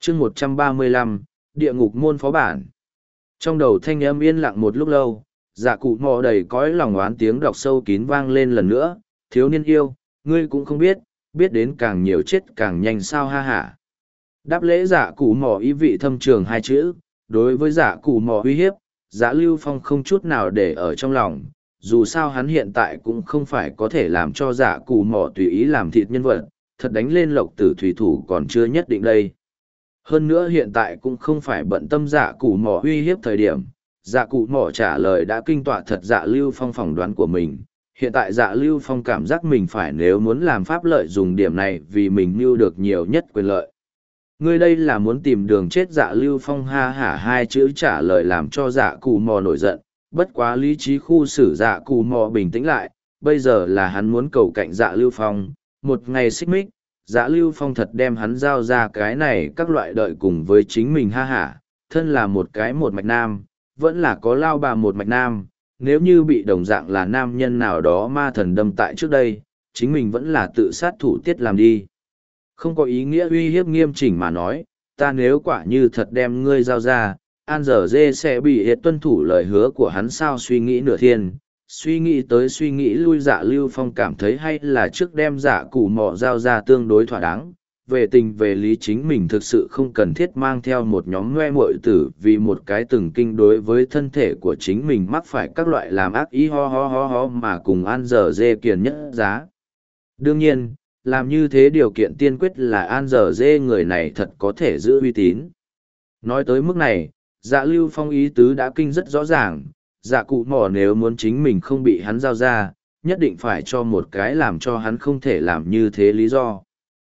chương 135, địa ngục môn phó bản. Trong đầu thanh âm yên lặng một lúc lâu, dạ cụ mò đầy cõi lòng oán tiếng đọc sâu kín vang lên lần nữa. Thiếu niên yêu, ngươi cũng không biết, biết đến càng nhiều chết càng nhanh sao ha hả. Đáp lễ dạ cụ mò ý vị thâm trường hai chữ, đối với dạ cụ mò uy hiếp, dạ Lưu Phong không chút nào để ở trong lòng. Dù sao hắn hiện tại cũng không phải có thể làm cho dạ cụ mò tùy ý làm thịt nhân vật, thật đánh lên lộc tử thủy thủ còn chưa nhất định đây. Hơn nữa hiện tại cũng không phải bận tâm dạ cụ mò uy hiếp thời điểm, dạ cụ mò trả lời đã kinh tọa thật dạ Lưu Phong phỏng đoán của mình. Hiện tại dạ Lưu Phong cảm giác mình phải nếu muốn làm pháp lợi dùng điểm này vì mình mưu được nhiều nhất quyền lợi. Ngươi đây là muốn tìm đường chết dạ Lưu Phong ha hả hai chữ trả lời làm cho dạ cụ mò nổi giận, bất quá lý trí khu xử dạ cụ mò bình tĩnh lại, bây giờ là hắn muốn cầu cạnh dạ Lưu Phong, một ngày xích mích, dạ Lưu Phong thật đem hắn giao ra cái này các loại đợi cùng với chính mình ha hả, thân là một cái một mạch nam, vẫn là có lao bà một mạch nam, nếu như bị đồng dạng là nam nhân nào đó ma thần đâm tại trước đây, chính mình vẫn là tự sát thủ tiết làm đi. Không có ý nghĩa uy hiếp nghiêm chỉnh mà nói, ta nếu quả như thật đem ngươi giao ra, An giờ dê sẽ bị hiệt tuân thủ lời hứa của hắn sao suy nghĩ nửa thiên. Suy nghĩ tới suy nghĩ lui dạ Lưu Phong cảm thấy hay là trước đem dạ cụ mò giao ra tương đối thỏa đáng. Về tình về lý chính mình thực sự không cần thiết mang theo một nhóm ngoe muội tử vì một cái từng kinh đối với thân thể của chính mình mắc phải các loại làm ác ý ho mà cùng An giờ dê kiền nhất giá. Đương nhiên, làm như thế điều kiện tiên quyết là An giờ dê người này thật có thể giữ uy tín. Nói tới mức này, dạ Lưu Phong ý tứ đã kinh rất rõ ràng, dạ cụ mò nếu muốn chính mình không bị hắn giao ra, nhất định phải cho một cái làm cho hắn không thể làm như thế lý do.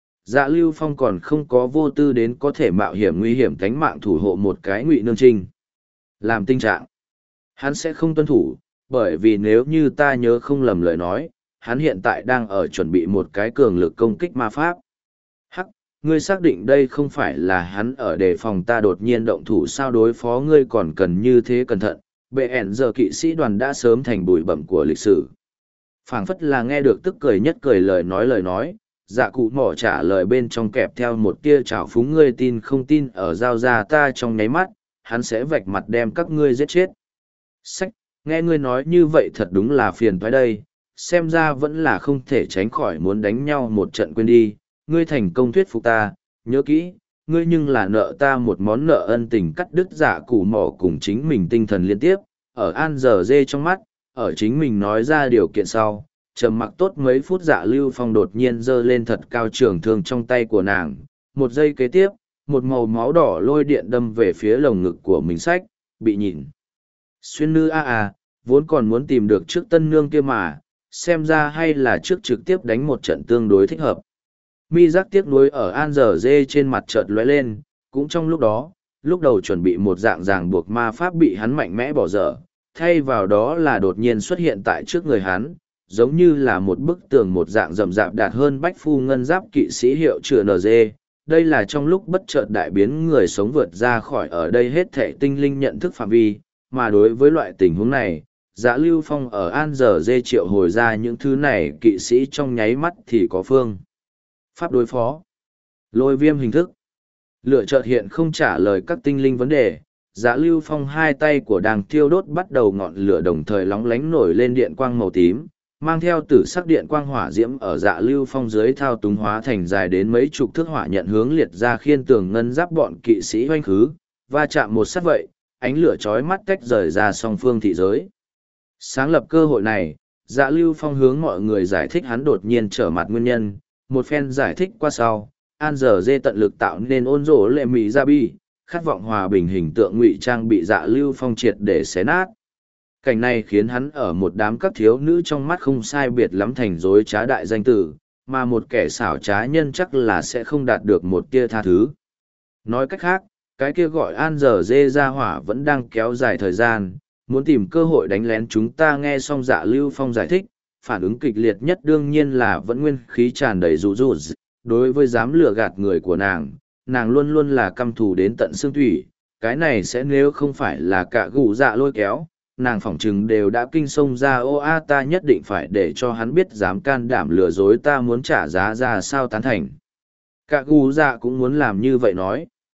Dạ Lưu Phong còn không có vô tư đến có thể mạo hiểm nguy hiểm tánh mạng thủ hộ một cái ngụy nương trinh. Làm tình trạng, hắn sẽ không tuân thủ, bởi vì nếu như ta nhớ không lầm lời nói, hắn hiện tại đang ở chuẩn bị một cái cường lực công kích ma pháp. Hắc, ngươi xác định đây không phải là hắn ở đề phòng ta đột nhiên động thủ sao đối phó ngươi còn cần như thế cẩn thận, bệ ẻn giờ kỵ sĩ đoàn đã sớm thành bụi bẩm của lịch sử. Phảng phất là nghe được tức cười nhất cười lời nói, dạ cụ mỏ trả lời bên trong kẹp theo một tia trào phúng ngươi tin không tin ở giao ra ta trong nháy mắt, hắn sẽ vạch mặt đem các ngươi giết chết. Sách, nghe ngươi nói như vậy thật đúng là phiền toái đây, xem ra vẫn là không thể tránh khỏi muốn đánh nhau một trận quên đi, ngươi thành công thuyết phục ta, nhớ kỹ, ngươi nhưng là nợ ta một món nợ ân tình cắt đứt dạ cụ mỏ cùng chính mình tinh thần liên tiếp, ở An giờ dê trong mắt, ở chính mình nói ra điều kiện sau, trầm mặc tốt mấy phút dạ Lưu Phong đột nhiên giơ lên thật cao trường thương trong tay của nàng, một giây kế tiếp, một màu máu đỏ lôi điện đâm về phía lồng ngực của mình sách, bị nhìn. Xuyên nữ vốn còn muốn tìm được trước tân nương kia mà, xem ra hay là trước trực tiếp đánh một trận tương đối thích hợp. Mi giác tiếc nuối ở An giờ dê trên mặt chợt lóe lên, cũng trong lúc đó, lúc đầu chuẩn bị một dạng ràng buộc ma pháp bị hắn mạnh mẽ bỏ dở, thay vào đó là đột nhiên xuất hiện tại trước người hắn, giống như là một bức tường một dạng rậm rạp đạt hơn bách phu ngân giáp kỵ sĩ hiệu chữa NG. Đây là trong lúc bất chợt đại biến người sống vượt ra khỏi ở đây hết thể tinh linh nhận thức phạm vi, mà đối với loại tình huống này, Dạ Lưu Phong ở An giờ dê triệu hồi ra những thứ này kỵ sĩ trong nháy mắt thì có phương pháp đối phó. Lôi viêm hình thức. Lửa chợt hiện không trả lời các tinh linh vấn đề, Dạ Lưu Phong hai tay của đàng thiêu đốt bắt đầu ngọn lửa đồng thời lóng lánh nổi lên điện quang màu tím, mang theo tử sắc điện quang hỏa diễm ở Dạ Lưu Phong dưới thao túng hóa thành dài đến mấy chục thước hỏa nhận hướng liệt ra khiên tường ngân giáp bọn kỵ sĩ hoanh khứ, va chạm một sát vậy, ánh lửa chói mắt tách rời ra song phương thị giới. Sáng lập cơ hội này, Dạ Lưu Phong hướng mọi người giải thích hắn đột nhiên trở mặt nguyên nhân, một phen giải thích qua sau, An giờ dê tận lực tạo nên ôn rỗ lệ mỹ ra bi, khát vọng hòa bình hình tượng ngụy trang bị Dạ Lưu Phong triệt để xé nát. Cảnh này khiến hắn ở một đám các thiếu nữ trong mắt không sai biệt lắm thành dối trá đại danh tử, mà một kẻ xảo trá nhân chắc là sẽ không đạt được một tia tha thứ. Nói cách khác, cái kia gọi An giờ dê ra hỏa vẫn đang kéo dài thời gian, muốn tìm cơ hội đánh lén chúng ta. Nghe xong Dạ Lưu Phong giải thích, phản ứng kịch liệt nhất đương nhiên là vẫn nguyên khí tràn đầy rụ rũ. Đối với dám lừa gạt người của nàng luôn luôn là căm thù đến tận xương thủy, cái này sẽ nếu không phải là cả gù dạ lôi kéo, nàng phỏng chừng đều đã kinh sông ra ta nhất định phải để cho hắn biết dám can đảm lừa dối ta muốn trả giá ra sao tán thành. Cả gù dạ cũng muốn làm như vậy nói.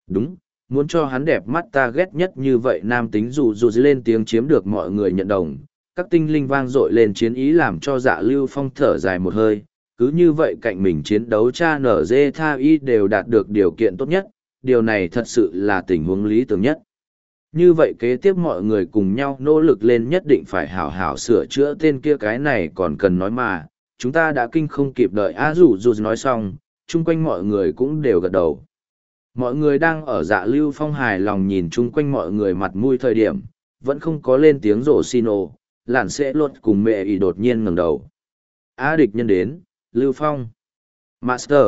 Đúng, muốn cho hắn đẹp mắt ta ghét nhất như vậy nam tính dù dù lên tiếng chiếm được mọi người nhận đồng. Các tinh linh vang dội lên chiến ý làm cho Dạ Lưu Phong thở dài một hơi, cứ như vậy cạnh mình chiến đấu cha nở dê tha y đều đạt được điều kiện tốt nhất, điều này thật sự là tình huống lý tưởng nhất. Như vậy kế tiếp mọi người cùng nhau nỗ lực lên, nhất định phải hảo hảo sửa chữa tên kia, cái này còn cần nói mà, chúng ta đã kinh không kịp đợi. Dù dù nói xong, chung quanh mọi người cũng đều gật đầu. Mọi người đang ở Dạ Lưu Phong hài lòng nhìn chung quanh mọi người mặt mũi thời điểm, vẫn không có lên tiếng rổ xin ồ, làn sẽ luật cùng mẹ ý đột nhiên ngẩng đầu. Địch nhân đến, Lưu Phong. Master.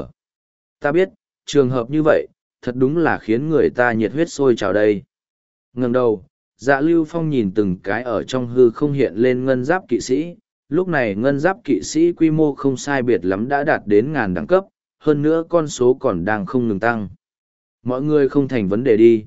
Ta biết, trường hợp như vậy, thật đúng là khiến người ta nhiệt huyết sôi trào đây. Ngẩng đầu, Dạ Lưu Phong nhìn từng cái ở trong hư không hiện lên ngân giáp kỵ sĩ. Lúc này ngân giáp kỵ sĩ quy mô không sai biệt lắm đã đạt đến 1000 đẳng cấp, hơn nữa con số còn đang không ngừng tăng. Mọi người không thành vấn đề đi.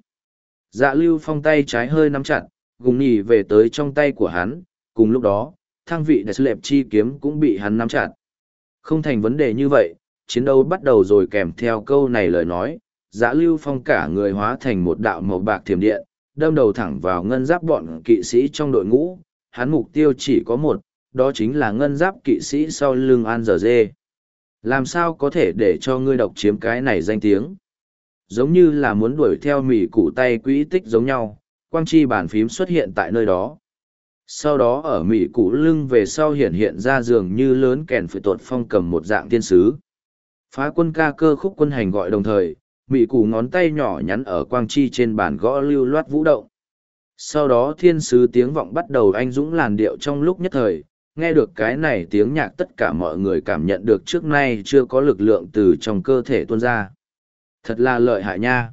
Dạ Lưu Phong tay trái hơi nắm chặt, gùng nhì về tới trong tay của hắn, cùng lúc đó, thang vị đại sư lệp chi kiếm cũng bị hắn nắm chặt. Không thành vấn đề như vậy, chiến đấu bắt đầu rồi. Kèm theo câu này lời nói, Dạ Lưu Phong cả người hóa thành một đạo màu bạc thiểm điện, đâm đầu thẳng vào ngân giáp bọn kỵ sĩ trong đội ngũ. Hắn mục tiêu chỉ có một, đó chính là ngân giáp kỵ sĩ sau lưng An Giờ Dê. Làm sao có thể để cho ngươi độc chiếm cái này danh tiếng? Giống như là muốn đuổi theo mỉ cụ tay quỹ tích giống nhau, quang chi bàn phím xuất hiện tại nơi đó. Sau đó ở mỉ cụ lưng về sau hiện ra dường như lớn kèn phải tuột phong cầm một dạng thiên sứ. Phá quân ca cơ khúc quân hành gọi đồng thời, mỉ cụ ngón tay nhỏ nhắn ở quang chi trên bàn gõ lưu loát vũ động. Sau đó thiên sứ tiếng vọng bắt đầu anh dũng làn điệu trong lúc nhất thời, nghe được cái này tiếng nhạc tất cả mọi người cảm nhận được trước nay chưa có lực lượng từ trong cơ thể tuôn ra. Thật là lợi hại nha.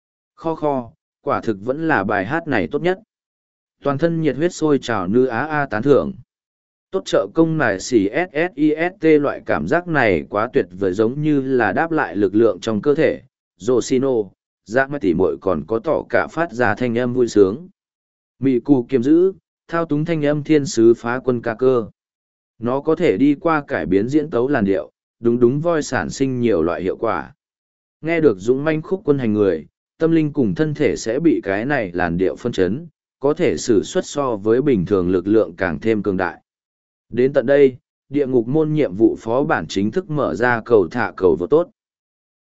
Kho, quả thực vẫn là bài hát này tốt nhất. Toàn thân nhiệt huyết sôi trào nư á tán thưởng. Tốt trợ công này xì SSIST, loại cảm giác này quá tuyệt vời, giống như là đáp lại lực lượng trong cơ thể. Yoshino, giác mắt tỉ muội còn có tỏ cả phát ra thanh âm vui sướng. Mị cù kiềm giữ, thao túng thanh âm thiên sứ phá quân ca cơ. Nó có thể đi qua cải biến diễn tấu làn điệu, đúng voi sản sinh nhiều loại hiệu quả. Nghe được dũng manh khúc quân hành người, tâm linh cùng thân thể sẽ bị cái này làn điệu phân chấn, có thể sử xuất so với bình thường lực lượng càng thêm cường đại. Đến tận đây, địa ngục môn nhiệm vụ phó bản chính thức mở ra cầu thả cầu vô tốt.